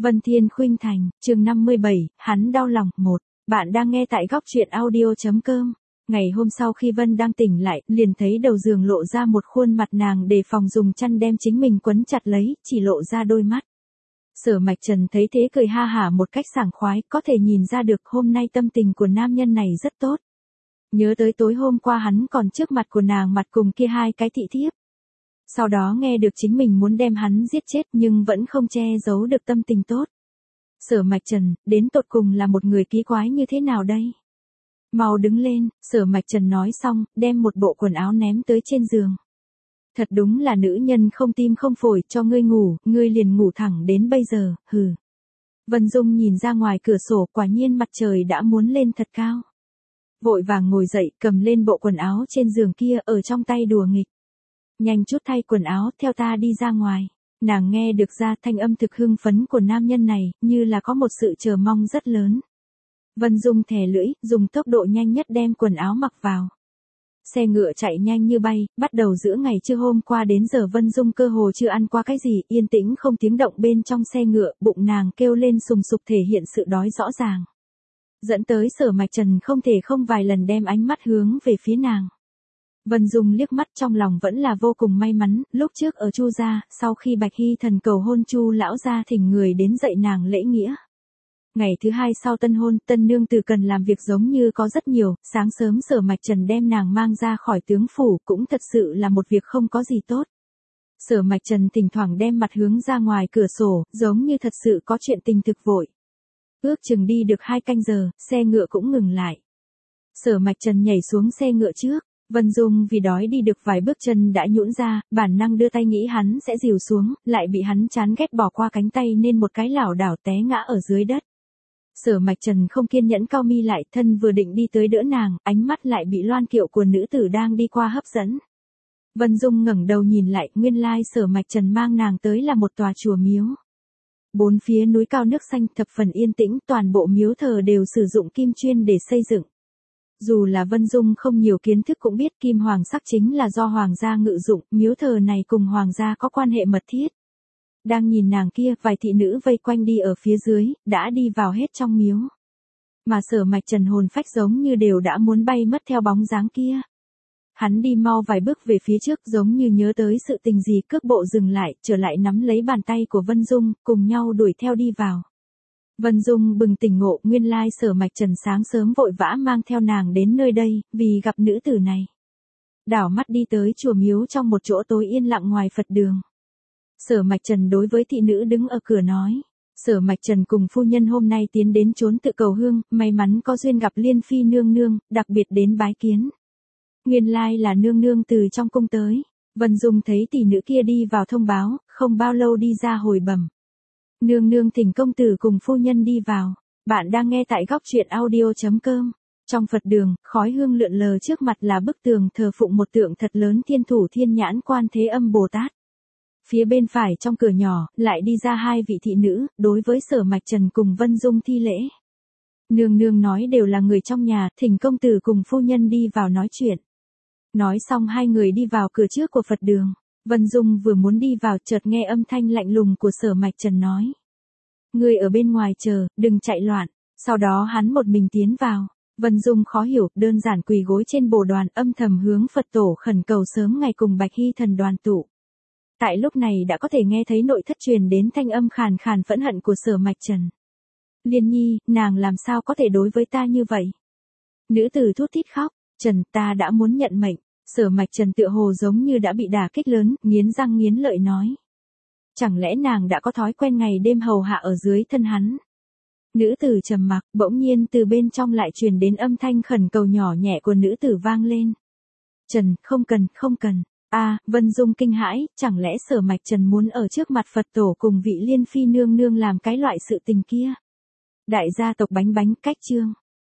Vân Thiên Khuynh Thành, chương 57, hắn đau lòng, 1. Bạn đang nghe tại góc truyện audio.com. Ngày hôm sau khi Vân đang tỉnh lại, liền thấy đầu giường lộ ra một khuôn mặt, nàng đề phòng dùng chăn đem chính mình quấn chặt lấy, chỉ lộ ra đôi mắt. Sở Mạch Trần thấy thế cười ha hả một cách sảng khoái, có thể nhìn ra được hôm nay tâm tình của nam nhân này rất tốt. Nhớ tới tối hôm qua hắn còn trước mặt của nàng mặt cùng kia hai cái thị thiếp. Sau đó nghe được chính mình muốn đem hắn giết chết nhưng vẫn không che giấu được tâm tình tốt. Sở Mạch Trần, đến tột cùng là một người kỳ quái như thế nào đây? Mau đứng lên, Sở Mạch Trần nói xong, đem một bộ quần áo ném tới trên giường. Thật đúng là nữ nhân không tim không phổi, cho ngươi ngủ, ngươi liền ngủ thẳng đến bây giờ, hừ. Vân Dung nhìn ra ngoài cửa sổ, quả nhiên mặt trời đã muốn lên thật cao. Vội vàng ngồi dậy, cầm lên bộ quần áo trên giường kia, ở trong tay đùa nghịch. Nhanh chút thay quần áo, theo ta đi ra ngoài. Nàng nghe được ra thanh âm thực hưng phấn của nam nhân này, như là có một sự chờ mong rất lớn. Vân Dung thè lưỡi, dùng tốc độ nhanh nhất đem quần áo mặc vào. Xe ngựa chạy nhanh như bay, bắt đầu giữa ngày trưa hôm qua đến giờ Vân Dung cơ hồ chưa ăn qua cái gì, yên tĩnh không tiếng động bên trong xe ngựa, bụng nàng kêu lên sùng sục thể hiện sự đói rõ ràng. Dẫn tới Sở Mạch Trần không thể không vài lần đem ánh mắt hướng về phía nàng. Vân Dung liếc mắt trong lòng vẫn là vô cùng may mắn, lúc trước ở Chu gia, sau khi Bạch Hy Thần cầu hôn Chu lão gia thỉnh người đến dạy nàng lễ nghĩa. Ngày thứ hai sau tân hôn, tân nương tử cần làm việc giống như có rất nhiều, sáng sớm Sở Mạch Trần đem nàng mang ra khỏi tướng phủ cũng thật sự là một việc không có gì tốt. Sở Mạch Trần thỉnh thoảng đem mặt hướng ra ngoài cửa sổ, giống như thật sự có chuyện tình thực vội. Ước chừng đi được 2 canh giờ, xe ngựa cũng ngừng lại. Sở Mạch Trần nhảy xuống xe ngựa trước. Vân Dung vì đói đi được vài bước chân đã nhũn ra, bản năng đưa tay nghĩ hắn sẽ dìu xuống, lại bị hắn chán ghét bỏ qua cánh tay nên một cái lảo đảo té ngã ở dưới đất. Sở Mạch Trần không kiên nhẫn cau mi lại, thân vừa định đi tới đỡ nàng, ánh mắt lại bị loan kiệu của nữ tử đang đi qua hấp dẫn. Vân Dung ngẩng đầu nhìn lại, nguyên lai Sở Mạch Trần mang nàng tới là một tòa chùa miếu. Bốn phía núi cao nước xanh thập phần yên tĩnh, toàn bộ miếu thờ đều sử dụng kim chuyên để xây dựng. Dù là Vân Dung không nhiều kiến thức cũng biết kim hoàng sắc chính là do hoàng gia ngự dụng, miếu thờ này cùng hoàng gia có quan hệ mật thiết. Đang nhìn nàng kia, vài thị nữ vây quanh đi ở phía dưới, đã đi vào hết trong miếu. Mà Sở Mạch Trần hồn phách giống như đều đã muốn bay mất theo bóng dáng kia. Hắn đi mau vài bước về phía trước giống như nhớ tới sự tình gì, cước bộ dừng lại, trở lại nắm lấy bàn tay của Vân Dung, cùng nhau đuổi theo đi vào. Vân Dung bừng tỉnh ngộ, nguyên lai Sở Mạch Trần sáng sớm vội vã mang theo nàng đến nơi đây, vì gặp nữ tử này. Đảo mắt đi tới chùa miếu trong một chỗ tối yên lặng ngoài Phật đường. Sở Mạch Trần đối với thị nữ đứng ở cửa nói. Sở Mạch Trần cùng phu nhân hôm nay tiến đến trốn tự cầu hương, may mắn có duyên gặp Liên Phi nương nương, đặc biệt đến bái kiến. Nguyên lai là nương nương từ trong cung tới. Vân Dung thấy tỷ nữ kia đi vào thông báo, không bao lâu đi ra hồi bẩm. Nương nương thỉnh công tử cùng phu nhân đi vào. Bạn đang nghe tại góc truyện audio.com. Trong Phật đường, khói hương lượn lờ trước mặt là bức tường thờ phụng một tượng thật lớn Thiên Thủ Thiên Nhãn Quan Thế Âm Bồ Tát. Phía bên phải trong cửa nhỏ, lại đi ra 2 vị thị nữ, đối với Sở Mạch Trần cùng Vân Dung thi lễ. Nương nương nói đều là người trong nhà, thỉnh công tử cùng phu nhân đi vào nói chuyện. Nói xong 2 người đi vào cửa trước của Phật đường. Vân Dung vừa muốn đi vào chợt nghe âm thanh lạnh lùng của Sở Mạch Trần nói. Người ở bên ngoài chờ, đừng chạy loạn. Sau đó hắn một mình tiến vào. Vân Dung khó hiểu, đơn giản quỳ gối trên bồ đoàn âm thầm hướng Phật tổ khẩn cầu sớm ngày cùng Bạch Hy Thần đoàn tụ. Tại lúc này đã có thể nghe thấy nội thất truyền đến thanh âm khàn khàn phẫn hận của Sở Mạch Trần. Liên Nhi, nàng làm sao có thể đối với ta như vậy? Nữ tử thút thít khóc, Trần, ta đã muốn nhận mệnh. Sở Mạch Trần tựa hồ giống như đã bị đả kích lớn, nghiến răng nghiến lợi nói. Chẳng lẽ nàng đã có thói quen ngày đêm hầu hạ ở dưới thân hắn? Nữ tử trầm mặc, bỗng nhiên từ bên trong lại truyền đến âm thanh khẩn cầu nhỏ nhẹ của nữ tử vang lên. Trần, không cần, không cần. Vân Dung kinh hãi, chẳng lẽ Sở Mạch Trần muốn ở trước mặt Phật tổ cùng vị Liên Phi nương nương làm cái loại sự tình kia? Đại gia tộc bánh bánh cách chương.